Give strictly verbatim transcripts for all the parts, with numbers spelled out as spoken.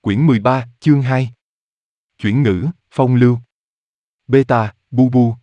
Quyển mười ba, chương hai. Chuyển ngữ, phong lưu. Beta, bu bu.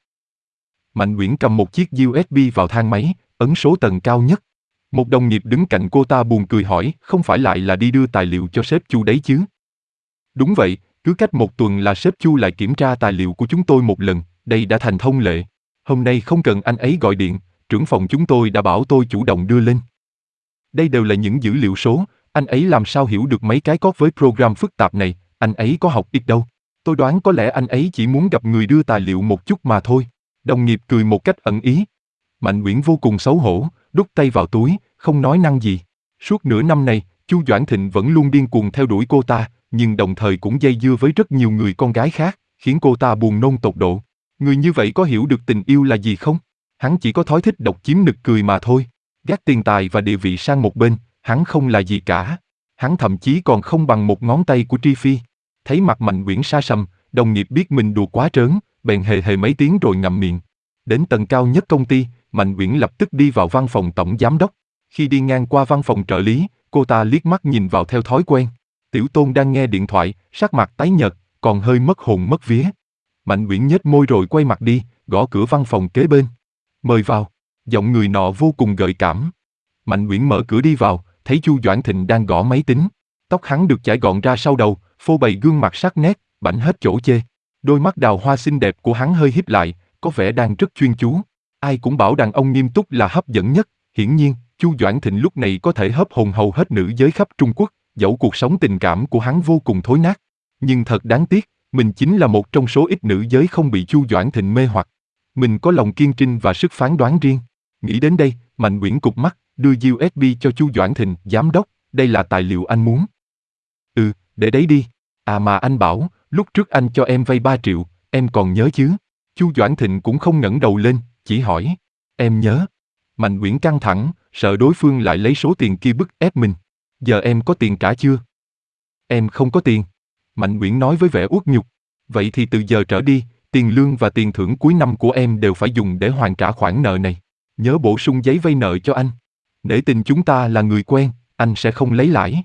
Mạnh Uyển cầm một chiếc u ét bê vào thang máy, ấn số tầng cao nhất. Một đồng nghiệp đứng cạnh cô ta buồn cười hỏi, không phải lại là đi đưa tài liệu cho sếp Chu đấy chứ? Đúng vậy, cứ cách một tuần là sếp Chu lại kiểm tra tài liệu của chúng tôi một lần, đây đã thành thông lệ. Hôm nay không cần anh ấy gọi điện, trưởng phòng chúng tôi đã bảo tôi chủ động đưa lên. Đây đều là những dữ liệu số, anh ấy làm sao hiểu được mấy cái code với program phức tạp này, anh ấy có học ít đâu. Tôi đoán có lẽ anh ấy chỉ muốn gặp người đưa tài liệu một chút mà thôi. Đồng nghiệp cười một cách ẩn ý. Mạnh Uyển vô cùng xấu hổ, đút tay vào túi, không nói năng gì. Suốt nửa năm này, Chu Doãn Thịnh vẫn luôn điên cuồng theo đuổi cô ta, nhưng đồng thời cũng dây dưa với rất nhiều người con gái khác, khiến cô ta buồn nôn tột độ. Người như vậy có hiểu được tình yêu là gì không? Hắn chỉ có thói thích độc chiếm nực cười mà thôi. Gác tiền tài và địa vị sang một bên, hắn không là gì cả. Hắn thậm chí còn không bằng một ngón tay của Tri Phi. Thấy mặt Mạnh Uyển sa sầm, đồng nghiệp biết mình đùa quá trớn, bèn hề hề mấy tiếng rồi ngậm miệng. Đến tầng cao nhất công ty, Mạnh Uyển lập tức đi vào văn phòng tổng giám đốc. Khi đi ngang qua văn phòng trợ lý, cô ta liếc mắt nhìn vào theo thói quen. Tiểu Tôn đang nghe điện thoại, sắc mặt tái nhợt, còn hơi mất hồn mất vía. Mạnh Uyển nhếch môi rồi quay mặt đi, gõ cửa văn phòng kế bên. Mời vào. Giọng người nọ vô cùng gợi cảm. Mạnh Uyển mở cửa đi vào, thấy Chu Doãn Thịnh đang gõ máy tính. Tóc hắn được chải gọn ra sau đầu, phô bày gương mặt sắc nét, bảnh hết chỗ chê. Đôi mắt đào hoa xinh đẹp của hắn hơi híp lại, có vẻ đang rất chuyên chú. Ai cũng bảo đàn ông nghiêm túc là hấp dẫn nhất. Hiển nhiên, Chu Doãn Thịnh lúc này có thể hớp hồn hầu hết nữ giới khắp Trung Quốc, dẫu cuộc sống tình cảm của hắn vô cùng thối nát. Nhưng thật đáng tiếc, mình chính là một trong số ít nữ giới không bị Chu Doãn Thịnh mê hoặc. Mình có lòng kiên trinh và sức phán đoán riêng. Nghĩ đến đây, Mạnh Uyển cụp mắt, đưa u ét bê cho Chu Doãn Thịnh, giám đốc, đây là tài liệu anh muốn. Ừ, để đấy đi. À mà anh bảo, lúc trước anh cho em vay ba triệu, em còn nhớ chứ? Chu Doãn Thịnh cũng không ngẩng đầu lên, chỉ hỏi. Em nhớ. Mạnh Uyển căng thẳng, sợ đối phương lại lấy số tiền kia bức ép mình. Giờ em có tiền trả chưa? Em không có tiền. Mạnh Uyển nói với vẻ uất nhục. Vậy thì từ giờ trở đi, tiền lương và tiền thưởng cuối năm của em đều phải dùng để hoàn trả khoản nợ này. Nhớ bổ sung giấy vay nợ cho anh. Nể tình chúng ta là người quen, anh sẽ không lấy lãi.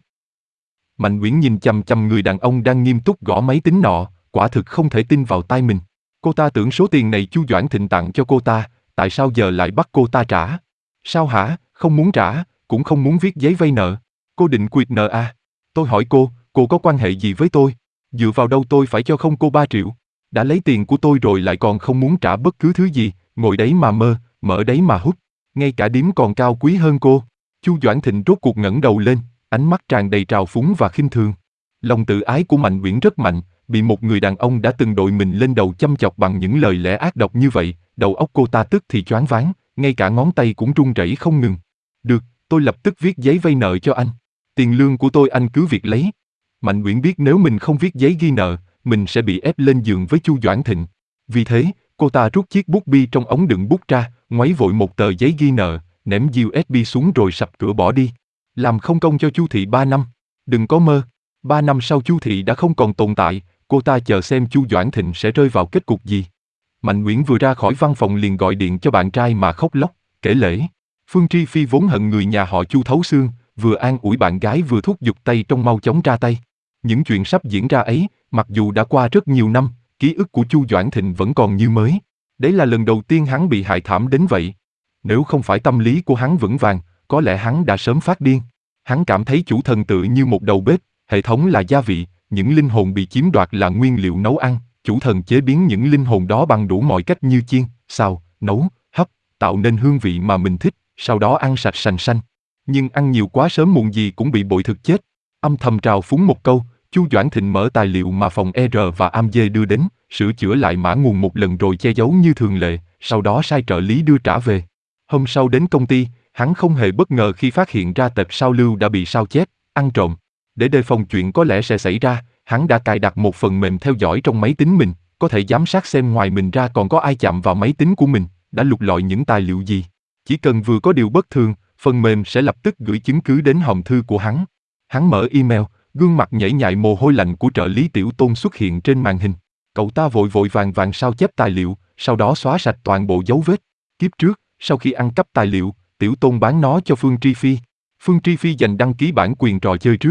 Mạnh Uyển nhìn chằm chằm người đàn ông đang nghiêm túc gõ máy tính nọ, quả thực không thể tin vào tai mình. Cô ta tưởng số tiền này Chu Doãn Thịnh tặng cho cô ta, tại sao giờ lại bắt cô ta trả? Sao hả, không muốn trả, cũng không muốn viết giấy vay nợ. Cô định quyệt nợ à? Tôi hỏi cô, cô có quan hệ gì với tôi? Dựa vào đâu tôi phải cho không cô ba triệu? Đã lấy tiền của tôi rồi lại còn không muốn trả bất cứ thứ gì, ngồi đấy mà mơ, mở đấy mà hút. Ngay cả điếm còn cao quý hơn cô. Chu Doãn Thịnh rốt cuộc ngẩng đầu lên, ánh mắt tràn đầy trào phúng và khinh thường. Lòng tự ái của Mạnh Uyển rất mạnh, bị một người đàn ông đã từng đội mình lên đầu châm chọc bằng những lời lẽ ác độc như vậy, đầu óc cô ta tức thì choáng váng, ngay cả ngón tay cũng run rẩy không ngừng. Được, tôi lập tức viết giấy vay nợ cho anh. Tiền lương của tôi anh cứ việc lấy. Mạnh Uyển biết nếu mình không viết giấy ghi nợ, mình sẽ bị ép lên giường với Chu Doãn Thịnh. Vì thế, cô ta rút chiếc bút bi trong ống đựng bút ra, ngoáy vội một tờ giấy ghi nợ, ném u ét bê xuống rồi sập cửa bỏ đi. Làm không công cho Chu thị ba năm. Đừng có mơ. Ba năm sau Chu thị đã không còn tồn tại, cô ta chờ xem Chu Doãn Thịnh sẽ rơi vào kết cục gì. Mạnh Uyển vừa ra khỏi văn phòng liền gọi điện cho bạn trai mà khóc lóc, kể lể. Phương Tri Phi vốn hận người nhà họ Chu thấu xương, vừa an ủi bạn gái vừa thúc giục tay trong mau chóng ra tay. Những chuyện sắp diễn ra ấy, mặc dù đã qua rất nhiều năm, ký ức của Chu Doãn Thịnh vẫn còn như mới. Đấy là lần đầu tiên hắn bị hại thảm đến vậy. Nếu không phải tâm lý của hắn vững vàng, có lẽ hắn đã sớm phát điên. Hắn cảm thấy chủ thần tự như một đầu bếp, hệ thống là gia vị, những linh hồn bị chiếm đoạt là nguyên liệu nấu ăn, chủ thần chế biến những linh hồn đó bằng đủ mọi cách như chiên, xào, nấu, hấp, tạo nên hương vị mà mình thích, sau đó ăn sạch sành sanh. Nhưng ăn nhiều quá sớm muộn gì cũng bị bội thực chết. Âm thầm trào phúng một câu, Chu Doãn Thịnh mở tài liệu mà phòng E R và a em giê đưa đến, sửa chữa lại mã nguồn một lần rồi che giấu như thường lệ, sau đó sai trợ lý đưa trả về. Hôm sau đến công ty, hắn không hề bất ngờ khi phát hiện ra tệp sao lưu đã bị sao chép, ăn trộm. Để đề phòng chuyện có lẽ sẽ xảy ra, hắn đã cài đặt một phần mềm theo dõi trong máy tính mình, có thể giám sát xem ngoài mình ra còn có ai chạm vào máy tính của mình, đã lục lọi những tài liệu gì. Chỉ cần vừa có điều bất thường, phần mềm sẽ lập tức gửi chứng cứ đến hòm thư của hắn. Hắn mở email, gương mặt nhễ nhại mồ hôi lạnh của trợ lý Tiểu Tôn xuất hiện trên màn hình. Cậu ta vội vội vàng vàng sao chép tài liệu, sau đó xóa sạch toàn bộ dấu vết. Kiếp trước, sau khi ăn cắp tài liệu, Tiểu Tôn bán nó cho Phương Tri Phi. Phương Tri Phi giành đăng ký bản quyền trò chơi trước.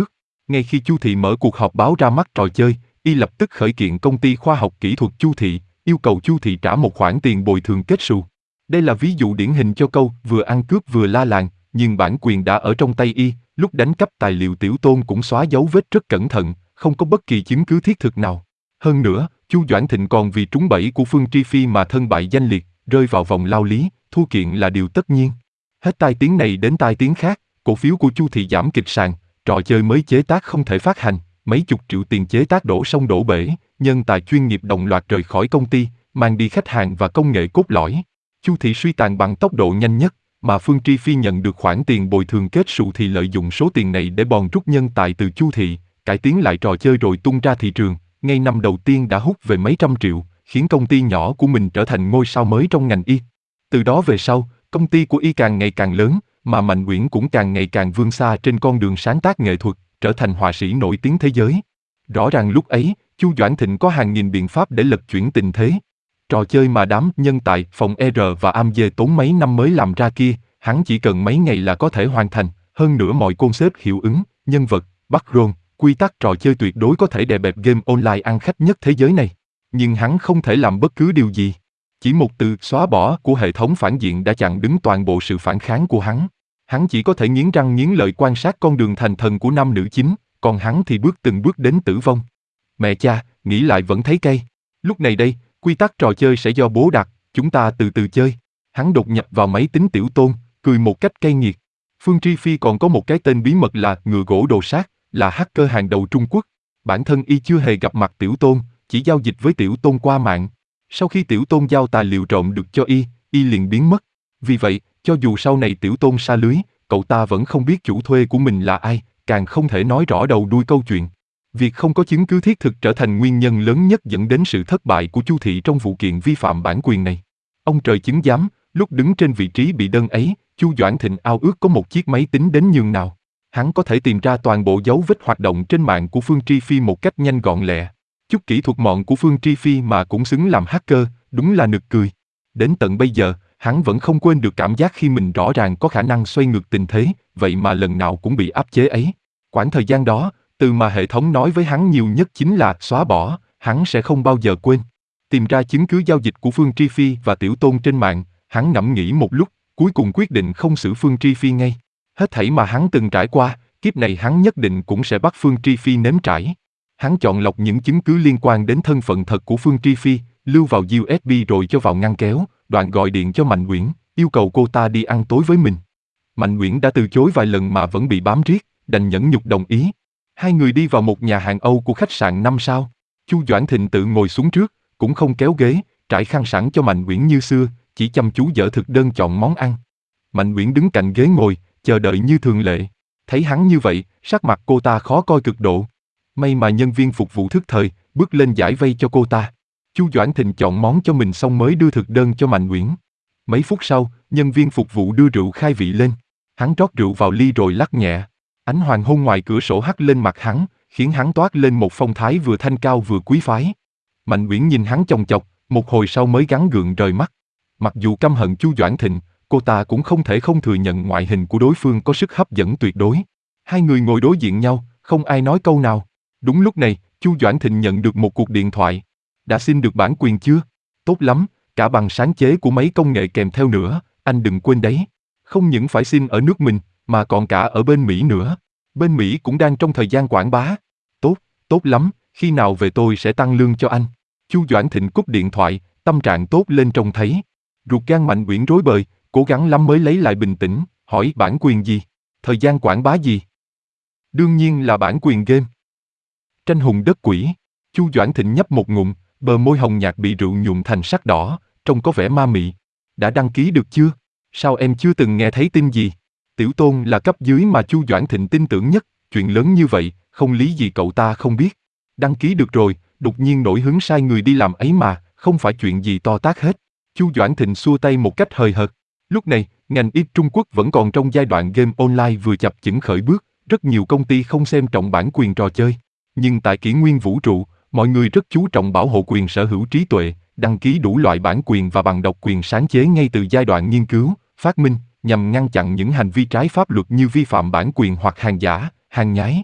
Ngay khi Chu Thị mở cuộc họp báo ra mắt trò chơi, y lập tức khởi kiện công ty khoa học kỹ thuật Chu Thị, yêu cầu Chu Thị trả một khoản tiền bồi thường kết xù. Đây là ví dụ điển hình cho câu vừa ăn cướp vừa la làng, nhưng bản quyền đã ở trong tay y, lúc đánh cắp tài liệu Tiểu Tôn cũng xóa dấu vết rất cẩn thận, không có bất kỳ chứng cứ thiết thực nào. Hơn nữa, Chu Doãn Thịnh còn vì trúng bẫy của Phương Tri Phi mà thân bại danh liệt, rơi vào vòng lao lý, thua kiện là điều tất nhiên. Hết tai tiếng này đến tai tiếng khác, cổ phiếu của Chu Thị giảm kịch sàn, trò chơi mới chế tác không thể phát hành, mấy chục triệu tiền chế tác đổ sông đổ bể, nhân tài chuyên nghiệp đồng loạt rời khỏi công ty, mang đi khách hàng và công nghệ cốt lõi. Chu Thị suy tàn bằng tốc độ nhanh nhất, mà Phương Tri Phi nhận được khoản tiền bồi thường kết xù thì lợi dụng số tiền này để bòn rút nhân tài từ Chu Thị, cải tiến lại trò chơi rồi tung ra thị trường, ngay năm đầu tiên đã hút về mấy trăm triệu, khiến công ty nhỏ của mình trở thành ngôi sao mới trong ngành y. Từ đó về sau, công ty của y càng ngày càng lớn, mà Mạnh Uyển cũng càng ngày càng vươn xa trên con đường sáng tác nghệ thuật, trở thành họa sĩ nổi tiếng thế giới. Rõ ràng lúc ấy, Chu Doãn Thịnh có hàng nghìn biện pháp để lật chuyển tình thế. Trò chơi mà đám nhân tài phòng E R và A M G tốn mấy năm mới làm ra kia, hắn chỉ cần mấy ngày là có thể hoàn thành, hơn nữa mọi concept hiệu ứng, nhân vật, background, quy tắc trò chơi tuyệt đối có thể đè bẹp game online ăn khách nhất thế giới này. Nhưng hắn không thể làm bất cứ điều gì. Chỉ một từ xóa bỏ của hệ thống phản diện đã chặn đứng toàn bộ sự phản kháng của hắn. Hắn chỉ có thể nghiến răng nghiến lợi quan sát con đường thành thần của nam nữ chính, còn hắn thì bước từng bước đến tử vong. Mẹ cha, nghĩ lại vẫn thấy cay. Lúc này đây, quy tắc trò chơi sẽ do bố đặt, chúng ta từ từ chơi. Hắn đột nhập vào máy tính Tiểu Tôn, cười một cách cay nghiệt. Phương Tri Phi còn có một cái tên bí mật là Ngựa Gỗ Đồ Sát, là hacker hàng đầu Trung Quốc. Bản thân y chưa hề gặp mặt Tiểu Tôn, chỉ giao dịch với Tiểu Tôn qua mạng. Sau khi Tiểu Tôn giao tài liệu trộm được cho y, y liền biến mất. Vì vậy, cho dù sau này Tiểu Tôn sa lưới, cậu ta vẫn không biết chủ thuê của mình là ai, càng không thể nói rõ đầu đuôi câu chuyện. Việc không có chứng cứ thiết thực trở thành nguyên nhân lớn nhất dẫn đến sự thất bại của Chu Thị trong vụ kiện vi phạm bản quyền này. Ông trời chứng giám, lúc đứng trên vị trí bị đơn ấy, Chu Doãn Thịnh ao ước có một chiếc máy tính đến nhường nào. Hắn có thể tìm ra toàn bộ dấu vết hoạt động trên mạng của Phương Tri Phi một cách nhanh gọn lẹ. Chút kỹ thuật mọn của Phương Tri Phi mà cũng xứng làm hacker, đúng là nực cười. Đến tận bây giờ, hắn vẫn không quên được cảm giác khi mình rõ ràng có khả năng xoay ngược tình thế, vậy mà lần nào cũng bị áp chế ấy. Quãng thời gian đó, từ mà hệ thống nói với hắn nhiều nhất chính là xóa bỏ, hắn sẽ không bao giờ quên. Tìm ra chứng cứ giao dịch của Phương Tri Phi và Tiểu Tôn trên mạng, hắn ngẫm nghĩ một lúc, cuối cùng quyết định không xử Phương Tri Phi ngay. Hết thảy mà hắn từng trải qua, kiếp này hắn nhất định cũng sẽ bắt Phương Tri Phi nếm trải. Hắn chọn lọc những chứng cứ liên quan đến thân phận thật của Phương Tri Phi, lưu vào u ét bê rồi cho vào ngăn kéo, đoạn gọi điện cho Mạnh Uyển, yêu cầu cô ta đi ăn tối với mình. Mạnh Uyển đã từ chối vài lần mà vẫn bị bám riết, đành nhẫn nhục đồng ý. Hai người đi vào một nhà hàng Âu của khách sạn năm sao. Chu Doãn Thịnh tự ngồi xuống trước, cũng không kéo ghế, trải khăn sẵn cho Mạnh Uyển như xưa, chỉ chăm chú dở thực đơn chọn món ăn. Mạnh Uyển đứng cạnh ghế ngồi, chờ đợi như thường lệ. Thấy hắn như vậy, sắc mặt cô ta khó coi cực độ. May mà nhân viên phục vụ thức thời, bước lên giải vây cho cô ta. Chu Doãn Thịnh chọn món cho mình xong mới đưa thực đơn cho Mạnh Uyển. Mấy phút sau, nhân viên phục vụ đưa rượu khai vị lên. Hắn rót rượu vào ly rồi lắc nhẹ. Ánh hoàng hôn ngoài cửa sổ hắt lên mặt hắn, khiến hắn toát lên một phong thái vừa thanh cao vừa quý phái. Mạnh Uyển nhìn hắn chòng chọc, một hồi sau mới gắng gượng rời mắt. Mặc dù căm hận Chu Doãn Thịnh, cô ta cũng không thể không thừa nhận ngoại hình của đối phương có sức hấp dẫn tuyệt đối. Hai người ngồi đối diện nhau, không ai nói câu nào. Đúng lúc này, Chu Doãn Thịnh nhận được một cuộc điện thoại. Đã xin được bản quyền chưa? Tốt lắm, cả bằng sáng chế của mấy công nghệ kèm theo nữa, anh đừng quên đấy. Không những phải xin ở nước mình, mà còn cả ở bên Mỹ nữa. Bên Mỹ cũng đang trong thời gian quảng bá. Tốt, tốt lắm, khi nào về tôi sẽ tăng lương cho anh. Chu Doãn Thịnh cúp điện thoại, tâm trạng tốt lên trông thấy. Ruột gan Mạnh Uyển rối bời, cố gắng lắm mới lấy lại bình tĩnh, hỏi bản quyền gì? Thời gian quảng bá gì? Đương nhiên là bản quyền game. Tranh hùng đất quỷ. Chu Doãn Thịnh nhấp một ngụm, bờ môi hồng nhạt bị rượu nhuộm thành sắc đỏ, trông có vẻ ma mị. Đã đăng ký được chưa? Sao em chưa từng nghe thấy tin gì? Tiểu Tôn là cấp dưới mà Chu Doãn Thịnh tin tưởng nhất, chuyện lớn như vậy, không lý gì cậu ta không biết. Đăng ký được rồi, đột nhiên nổi hứng sai người đi làm ấy mà, không phải chuyện gì to tát hết. Chu Doãn Thịnh xua tay một cách hời hợt. Lúc này, ngành y Trung Quốc vẫn còn trong giai đoạn game online vừa chập chững khởi bước, rất nhiều công ty không xem trọng bản quyền trò chơi. Nhưng tại kỷ nguyên vũ trụ, mọi người rất chú trọng bảo hộ quyền sở hữu trí tuệ, đăng ký đủ loại bản quyền và bằng độc quyền sáng chế ngay từ giai đoạn nghiên cứu, phát minh, nhằm ngăn chặn những hành vi trái pháp luật như vi phạm bản quyền hoặc hàng giả, hàng nhái.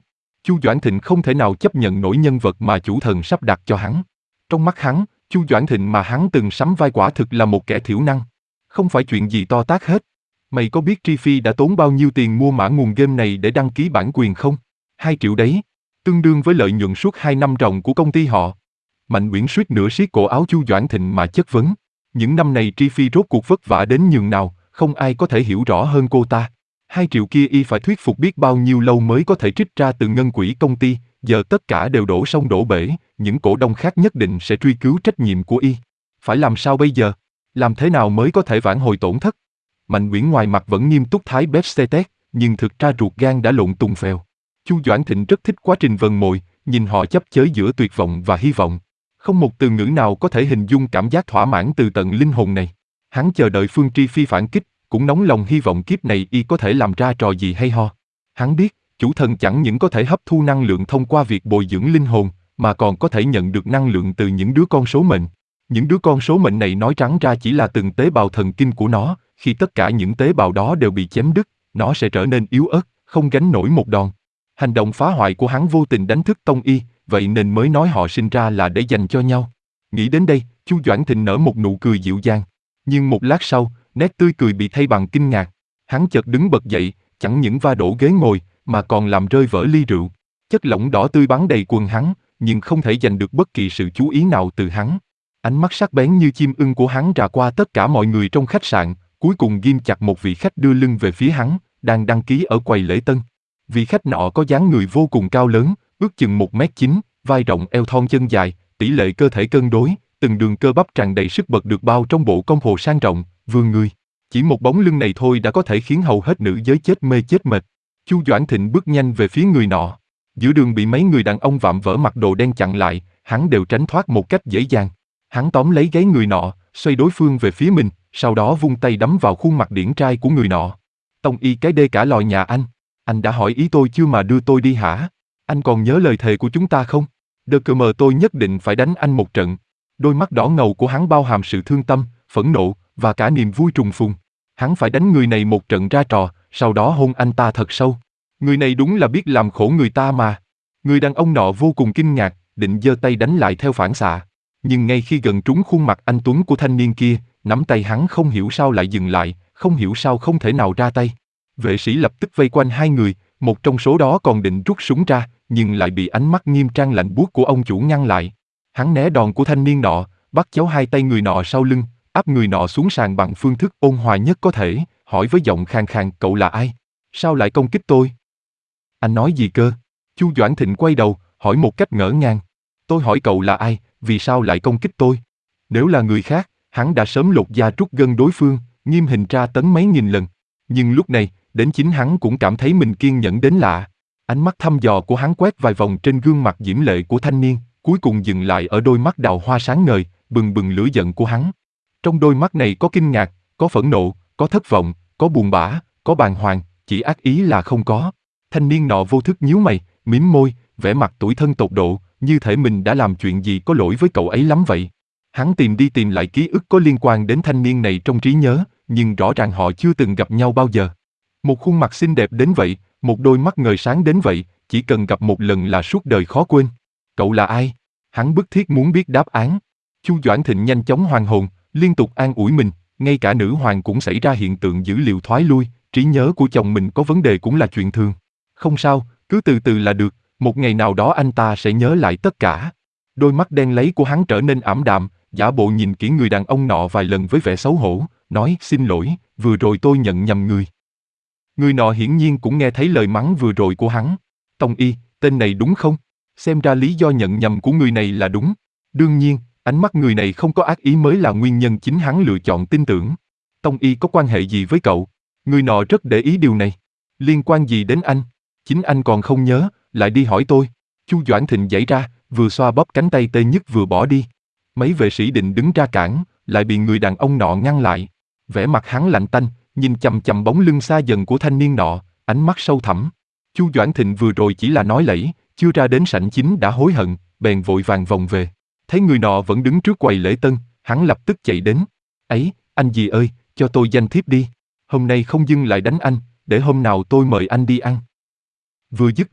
Chu Doãn Thịnh không thể nào chấp nhận nổi nhân vật mà chủ thần sắp đặt cho hắn. Trong mắt hắn, Chu Doãn Thịnh mà hắn từng sắm vai quả thực là một kẻ thiểu năng. Không phải chuyện gì to tát hết. Mày có biết Tri Phi đã tốn bao nhiêu tiền mua mã nguồn game này để đăng ký bản quyền không? Hai triệu đấy. Tương đương với lợi nhuận suốt hai năm ròng của công ty họ. Mạnh Uyển suýt nửa siết cổ áo Chu Doãn Thịnh mà chất vấn. Những năm này Tri Phi rốt cuộc vất vả đến nhường nào, không ai có thể hiểu rõ hơn cô ta. Hai triệu kia y phải thuyết phục biết bao nhiêu lâu mới có thể trích ra từ ngân quỹ công ty, giờ tất cả đều đổ sông đổ bể, những cổ đông khác nhất định sẽ truy cứu trách nhiệm của y. Phải làm sao bây giờ? Làm thế nào mới có thể vãn hồi tổn thất? Mạnh Uyển ngoài mặt vẫn nghiêm túc thái bếp xe tét, nhưng thực ra ruột gan đã lộn tùng phèo. Chu Doãn Thịnh rất thích quá trình vần mồi, nhìn họ chấp chới giữa tuyệt vọng và hy vọng. Không một từ ngữ nào có thể hình dung cảm giác thỏa mãn từ tận linh hồn này. Hắn chờ đợi Phương Tri Phi phản kích, cũng nóng lòng hy vọng kiếp này y có thể làm ra trò gì hay ho. Hắn biết, chủ thần chẳng những có thể hấp thu năng lượng thông qua việc bồi dưỡng linh hồn, mà còn có thể nhận được năng lượng từ những đứa con số mệnh. Những đứa con số mệnh này nói trắng ra chỉ là từng tế bào thần kinh của nó, khi tất cả những tế bào đó đều bị chém đứt, nó sẽ trở nên yếu ớt, không gánh nổi một đòn. Hành động phá hoại của hắn vô tình đánh thức Tông Y, vậy nên mới nói họ sinh ra là để dành cho nhau. Nghĩ đến đây, Chu Doãn Thịnh nở một nụ cười dịu dàng. Nhưng một lát sau, nét tươi cười bị thay bằng kinh ngạc. Hắn chợt đứng bật dậy, chẳng những va đổ ghế ngồi, mà còn làm rơi vỡ ly rượu. Chất lỏng đỏ tươi bắn đầy quần hắn, nhưng không thể giành được bất kỳ sự chú ý nào từ hắn. Ánh mắt sắc bén như chim ưng của hắn rà qua tất cả mọi người trong khách sạn, cuối cùng ghim chặt một vị khách đưa lưng về phía hắn, đang đăng ký ở quầy lễ tân. Vị khách nọ có dáng người vô cùng cao lớn, ước chừng một mét chín, vai rộng eo thon chân dài, tỷ lệ cơ thể cân đối, từng đường cơ bắp tràn đầy sức bật được bao trong bộ công hồ sang trọng, vươn người. Chỉ một bóng lưng này thôi đã có thể khiến hầu hết nữ giới chết mê chết mệt. Chu Doãn Thịnh bước nhanh về phía người nọ. Giữa đường bị mấy người đàn ông vạm vỡ mặc đồ đen chặn lại, hắn đều tránh thoát một cách dễ dàng. Hắn tóm lấy gáy người nọ, xoay đối phương về phía mình, sau đó vung tay đấm vào khuôn mặt điển trai của người nọ. Tông Y cái đê cả lòi nhà anh. Anh đã hỏi ý tôi chưa mà đưa tôi đi hả? Anh còn nhớ lời thề của chúng ta không? Đơ cơ mờ tôi nhất định phải đánh anh một trận. Đôi mắt đỏ ngầu của hắn bao hàm sự thương tâm, phẫn nộ, và cả niềm vui trùng phùng. Hắn phải đánh người này một trận ra trò, sau đó hôn anh ta thật sâu. Người này đúng là biết làm khổ người ta mà. Người đàn ông nọ vô cùng kinh ngạc, định giơ tay đánh lại theo phản xạ. Nhưng ngay khi gần trúng khuôn mặt anh tuấn của thanh niên kia, nắm tay hắn không hiểu sao lại dừng lại, không hiểu sao không thể nào ra tay. Vệ sĩ lập tức vây quanh hai người, một trong số đó còn định rút súng ra, nhưng lại bị ánh mắt nghiêm trang lạnh buốt của ông chủ ngăn lại. Hắn né đòn của thanh niên nọ, bắt chéo hai tay người nọ sau lưng, áp người nọ xuống sàn bằng phương thức ôn hòa nhất có thể, hỏi với giọng khàn khàn, cậu là ai? Sao lại công kích tôi? Anh nói gì cơ? Chu Doãn Thịnh quay đầu, hỏi một cách ngỡ ngàng. Tôi hỏi cậu là ai, vì sao lại công kích tôi? Nếu là người khác, hắn đã sớm lột da trút gân đối phương, nghiêm hình tra tấn mấy nghìn lần. Nhưng lúc này, đến chính hắn cũng cảm thấy mình kiên nhẫn đến lạ. Ánh mắt thăm dò của hắn quét vài vòng trên gương mặt diễm lệ của thanh niên, cuối cùng dừng lại ở đôi mắt đào hoa sáng ngời, bừng bừng lửa giận của hắn. Trong đôi mắt này có kinh ngạc, có phẫn nộ, có thất vọng, có buồn bã, có bàng hoàng, chỉ ác ý là không có. Thanh niên nọ vô thức nhíu mày, mím môi, vẻ mặt tủi thân tột độ, như thể mình đã làm chuyện gì có lỗi với cậu ấy lắm vậy. Hắn tìm đi tìm lại ký ức có liên quan đến thanh niên này trong trí nhớ, nhưng rõ ràng họ chưa từng gặp nhau bao giờ. Một khuôn mặt xinh đẹp đến vậy, một đôi mắt ngời sáng đến vậy, chỉ cần gặp một lần là suốt đời khó quên. Cậu là ai? Hắn bức thiết muốn biết đáp án. Chu Doãn Thịnh nhanh chóng hoàn hồn, liên tục an ủi mình, ngay cả nữ hoàng cũng xảy ra hiện tượng dữ liệu thoái lui, trí nhớ của chồng mình có vấn đề cũng là chuyện thường. Không sao, cứ từ từ là được, một ngày nào đó anh ta sẽ nhớ lại tất cả. Đôi mắt đen lấy của hắn trở nên ảm đạm, giả bộ nhìn kỹ người đàn ông nọ vài lần với vẻ xấu hổ, nói xin lỗi, vừa rồi tôi nhận nhầm người. Người nọ hiển nhiên cũng nghe thấy lời mắng vừa rồi của hắn. Tông Y, tên này đúng không? Xem ra lý do nhận nhầm của người này là đúng. Đương nhiên, ánh mắt người này không có ác ý mới là nguyên nhân chính hắn lựa chọn tin tưởng. Tông Y có quan hệ gì với cậu? Người nọ rất để ý điều này. Liên quan gì đến anh? Chính anh còn không nhớ, lại đi hỏi tôi. Chu Doãn Thịnh giãy ra, vừa xoa bóp cánh tay tê nhức vừa bỏ đi. Mấy vệ sĩ định đứng ra cản, lại bị người đàn ông nọ ngăn lại. Vẻ mặt hắn lạnh tanh, nhìn chằm chằm bóng lưng xa dần của thanh niên nọ, ánh mắt sâu thẳm. Chu Doãn Thịnh vừa rồi chỉ là nói lẫy, chưa ra đến sảnh chính đã hối hận, bèn vội vàng vòng về. Thấy người nọ vẫn đứng trước quầy lễ tân, hắn lập tức chạy đến. Ấy, anh dì ơi, cho tôi danh thiếp đi. Hôm nay không dưng lại đánh anh, để hôm nào tôi mời anh đi ăn. Vừa dứt lời,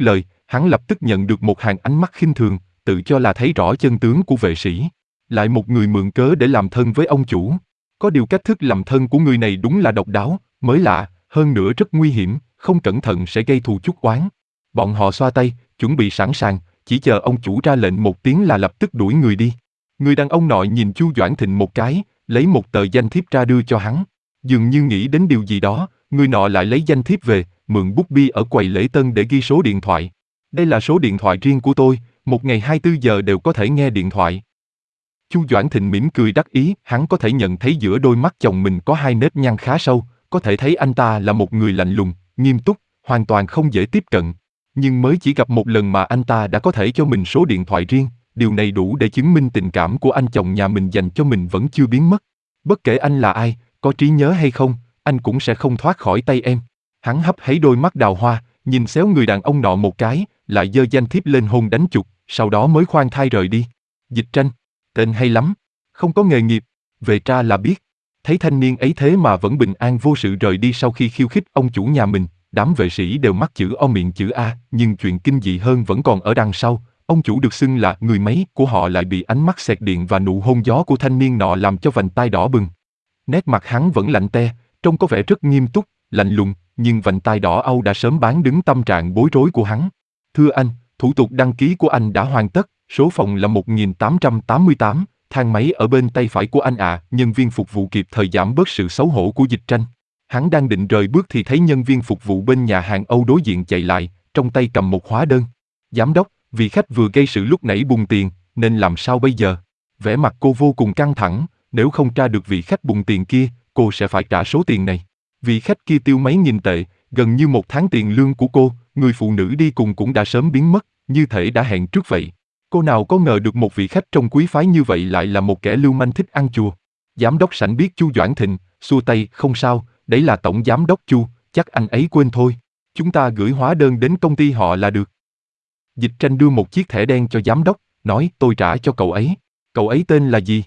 Hắn lập tức nhận được một hàng ánh mắt khinh thường, tự cho là thấy rõ chân tướng của vệ sĩ. Lại một người mượn cớ để làm thân với ông chủ. Có điều cách thức làm thân của người này đúng là độc đáo, mới lạ, hơn nữa rất nguy hiểm, không cẩn thận sẽ gây thù chuốc oán. Bọn họ xoa tay, chuẩn bị sẵn sàng, chỉ chờ ông chủ ra lệnh một tiếng là lập tức đuổi người đi. Người đàn ông nọ nhìn Chu Doãn Thịnh một cái, lấy một tờ danh thiếp ra đưa cho hắn. Dường như nghĩ đến điều gì đó, người nọ lại lấy danh thiếp về, mượn bút bi ở quầy lễ tân để ghi số điện thoại. Đây là số điện thoại riêng của tôi, một ngày hai mươi bốn giờ đều có thể nghe điện thoại. Chu Doãn Thịnh mỉm cười đắc ý, hắn có thể nhận thấy giữa đôi mắt chồng mình có hai nếp nhăn khá sâu, có thể thấy anh ta là một người lạnh lùng, nghiêm túc, hoàn toàn không dễ tiếp cận. Nhưng mới chỉ gặp một lần mà anh ta đã có thể cho mình số điện thoại riêng, điều này đủ để chứng minh tình cảm của anh chồng nhà mình dành cho mình vẫn chưa biến mất. Bất kể anh là ai, có trí nhớ hay không, anh cũng sẽ không thoát khỏi tay em. Hắn hấp háy đôi mắt đào hoa, nhìn xéo người đàn ông nọ một cái, lại giơ danh thiếp lên hôn đánh chục, sau đó mới khoan thai rời đi. Dịch Tranh, tên hay lắm, không có nghề nghiệp, về tra là biết. Thấy thanh niên ấy thế mà vẫn bình an vô sự rời đi sau khi khiêu khích ông chủ nhà mình, đám vệ sĩ đều mắc chữ O miệng chữ A, nhưng chuyện kinh dị hơn vẫn còn ở đằng sau. Ông chủ được xưng là người máy của họ lại bị ánh mắt xẹt điện và nụ hôn gió của thanh niên nọ làm cho vành tai đỏ bừng. Nét mặt hắn vẫn lạnh te, trông có vẻ rất nghiêm túc, lạnh lùng, nhưng vành tai đỏ âu đã sớm bán đứng tâm trạng bối rối của hắn. Thưa anh, thủ tục đăng ký của anh đã hoàn tất, số phòng là một nghìn tám trăm tám mươi tám, thang máy ở bên tay phải của anh ạ. À. Nhân viên phục vụ kịp thời giảm bớt sự xấu hổ của Dịch Tranh. Hắn đang định rời bước thì thấy nhân viên phục vụ bên nhà hàng Âu đối diện chạy lại, trong tay cầm một hóa đơn. Giám đốc, vị khách vừa gây sự lúc nãy bùng tiền, nên làm sao bây giờ? Vẻ mặt cô vô cùng căng thẳng, nếu không tra được vị khách bùng tiền kia, cô sẽ phải trả số tiền này. Vị khách kia tiêu mấy nghìn tệ, gần như một tháng tiền lương của cô, người phụ nữ đi cùng cũng đã sớm biến mất, như thể đã hẹn trước vậy. Cô nào có ngờ được một vị khách trong quý phái như vậy lại là một kẻ lưu manh thích ăn chùa. Giám đốc sảnh biết Chu Doãn Thịnh, xua tay, không sao, đấy là tổng giám đốc Chu, chắc anh ấy quên thôi. Chúng ta gửi hóa đơn đến công ty họ là được. Dịch Tranh đưa một chiếc thẻ đen cho giám đốc, nói tôi trả cho cậu ấy. Cậu ấy tên là gì?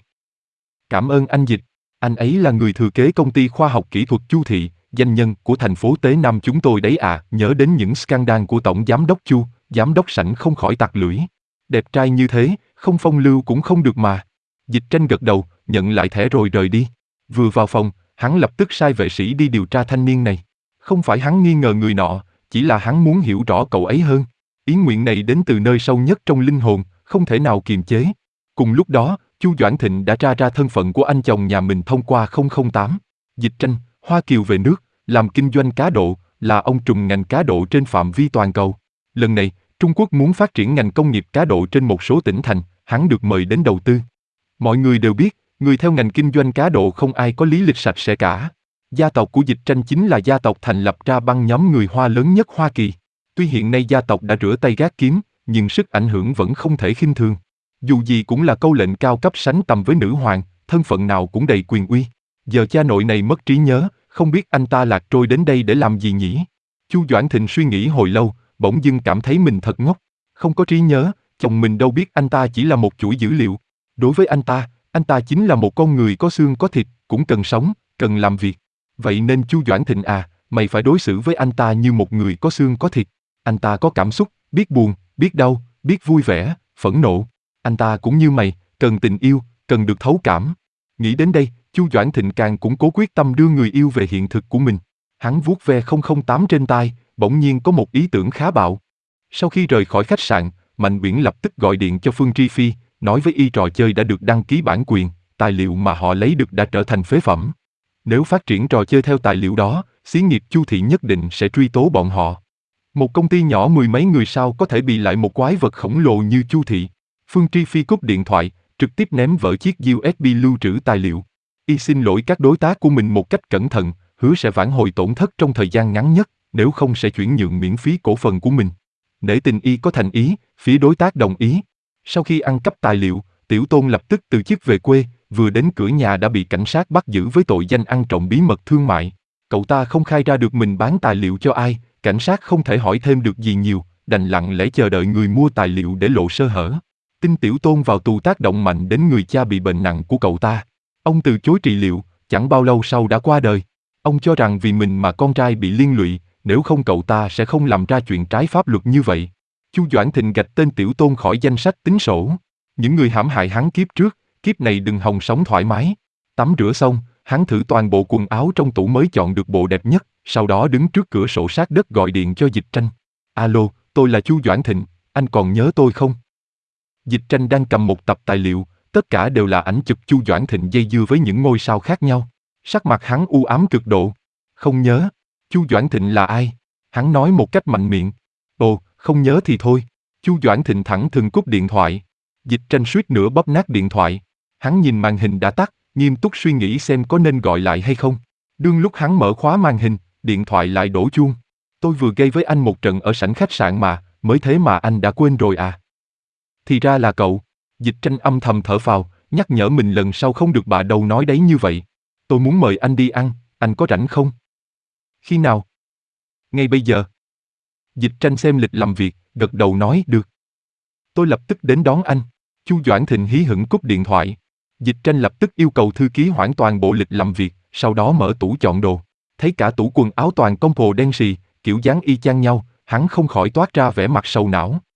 Cảm ơn anh Dịch. Anh ấy là người thừa kế công ty khoa học kỹ thuật Chu Thị, danh nhân của thành phố Tế Nam chúng tôi đấy à. Nhớ đến những scandal của tổng giám đốc Chu, giám đốc sảnh không khỏi tặc lưỡi. Đẹp trai như thế, không phong lưu cũng không được mà. Dịch Tranh gật đầu, nhận lại thẻ rồi rời đi. Vừa vào phòng, hắn lập tức sai vệ sĩ đi điều tra thanh niên này. Không phải hắn nghi ngờ người nọ, chỉ là hắn muốn hiểu rõ cậu ấy hơn. Ý nguyện này đến từ nơi sâu nhất trong linh hồn, không thể nào kiềm chế. Cùng lúc đó, Chu Doãn Thịnh đã tra ra thân phận của anh chồng nhà mình thông qua không không tám. Dịch Tranh, Hoa Kiều về nước, làm kinh doanh cá độ, là ông trùm ngành cá độ trên phạm vi toàn cầu. Lần này, Trung Quốc muốn phát triển ngành công nghiệp cá độ trên một số tỉnh thành, hắn được mời đến đầu tư. Mọi người đều biết, người theo ngành kinh doanh cá độ không ai có lý lịch sạch sẽ cả. Gia tộc của Dịch Tranh chính là gia tộc thành lập ra băng nhóm người Hoa lớn nhất Hoa Kỳ. Tuy hiện nay gia tộc đã rửa tay gác kiếm, nhưng sức ảnh hưởng vẫn không thể khinh thường. Dù gì cũng là câu lệnh cao cấp sánh tầm với nữ hoàng, thân phận nào cũng đầy quyền uy. Giờ cha nội này mất trí nhớ, không biết anh ta lạc trôi đến đây để làm gì nhỉ? Chu Doãn Thịnh suy nghĩ hồi lâu, bỗng dưng cảm thấy mình thật ngốc. Không có trí nhớ, chồng mình đâu biết anh ta chỉ là một chuỗi dữ liệu. Đối với anh ta, anh ta chính là một con người có xương có thịt, cũng cần sống, cần làm việc. Vậy nên Chu Doãn Thịnh à, mày phải đối xử với anh ta như một người có xương có thịt. Anh ta có cảm xúc, biết buồn, biết đau, biết vui vẻ, phẫn nộ. Anh ta cũng như mày, cần tình yêu, cần được thấu cảm. Nghĩ đến đây, Chu Doãn Thịnh càng củng cố quyết tâm đưa người yêu về hiện thực của mình. Hắn vuốt ve không không tám trên tai, bỗng nhiên có một ý tưởng khá bạo. Sau khi rời khỏi khách sạn, Mạnh Uyển lập tức gọi điện cho Phương Tri Phi, nói với y trò chơi đã được đăng ký bản quyền, tài liệu mà họ lấy được đã trở thành phế phẩm. Nếu phát triển trò chơi theo tài liệu đó, xí nghiệp Chu Thị nhất định sẽ truy tố bọn họ. Một công ty nhỏ mười mấy người sao có thể bị lại một quái vật khổng lồ như Chu Thị. Phương Tri Phi cúp điện thoại, trực tiếp ném vỡ chiếc u ét bê lưu trữ tài liệu. Y xin lỗi các đối tác của mình một cách cẩn thận, hứa sẽ vãn hồi tổn thất trong thời gian ngắn nhất, nếu không sẽ chuyển nhượng miễn phí cổ phần của mình. Nể tình Y có thành ý, phía đối tác đồng ý. Sau khi ăn cắp tài liệu, Tiểu Tôn lập tức từ chức về quê, vừa đến cửa nhà đã bị cảnh sát bắt giữ với tội danh ăn trộm bí mật thương mại. Cậu ta không khai ra được mình bán tài liệu cho ai, cảnh sát không thể hỏi thêm được gì nhiều, đành lặng lẽ chờ đợi người mua tài liệu để lộ sơ hở. Tin Tiểu Tôn vào tù tác động mạnh đến người cha bị bệnh nặng của cậu ta. Ông từ chối trị liệu, chẳng bao lâu sau đã qua đời. Ông cho rằng vì mình mà con trai bị liên lụy, nếu không cậu ta sẽ không làm ra chuyện trái pháp luật như vậy. Chu Doãn Thịnh gạch tên Tiểu Tôn khỏi danh sách tính sổ. Những người hãm hại hắn kiếp trước, kiếp này đừng hòng sống thoải mái. Tắm rửa xong, hắn thử toàn bộ quần áo trong tủ mới chọn được bộ đẹp nhất, sau đó đứng trước cửa sổ sát đất gọi điện cho Dịch Tranh. Alo, tôi là Chu Doãn Thịnh, anh còn nhớ tôi không? Dịch Tranh đang cầm một tập tài liệu, tất cả đều là ảnh chụp Chu Doãn Thịnh dây dưa với những ngôi sao khác nhau. Sắc mặt hắn u ám cực độ. Không nhớ. Chu Doãn Thịnh là ai? Hắn nói một cách mạnh miệng. Ồ, không nhớ thì thôi. Chu Doãn Thịnh thẳng thừng cúp điện thoại. Dịch Tranh suýt nữa bóp nát điện thoại. Hắn nhìn màn hình đã tắt, nghiêm túc suy nghĩ xem có nên gọi lại hay không. Đương lúc hắn mở khóa màn hình, điện thoại lại đổ chuông. Tôi vừa gây với anh một trận ở sảnh khách sạn mà, mới thế mà anh đã quên rồi à? Thì ra là cậu. Dịch Tranh âm thầm thở phào, nhắc nhở mình lần sau không được bà đầu nói đấy như vậy. Tôi muốn mời anh đi ăn, anh có rảnh không? Khi nào? Ngay bây giờ. Dịch Tranh xem lịch làm việc, gật đầu nói được. Tôi lập tức đến đón anh. Chu Doãn Thịnh hí hửng cúp điện thoại. Dịch Tranh lập tức yêu cầu thư ký hoãn toàn bộ lịch làm việc, sau đó mở tủ chọn đồ. Thấy cả tủ quần áo toàn compo đen xì, kiểu dáng y chang nhau, hắn không khỏi toát ra vẻ mặt sầu não.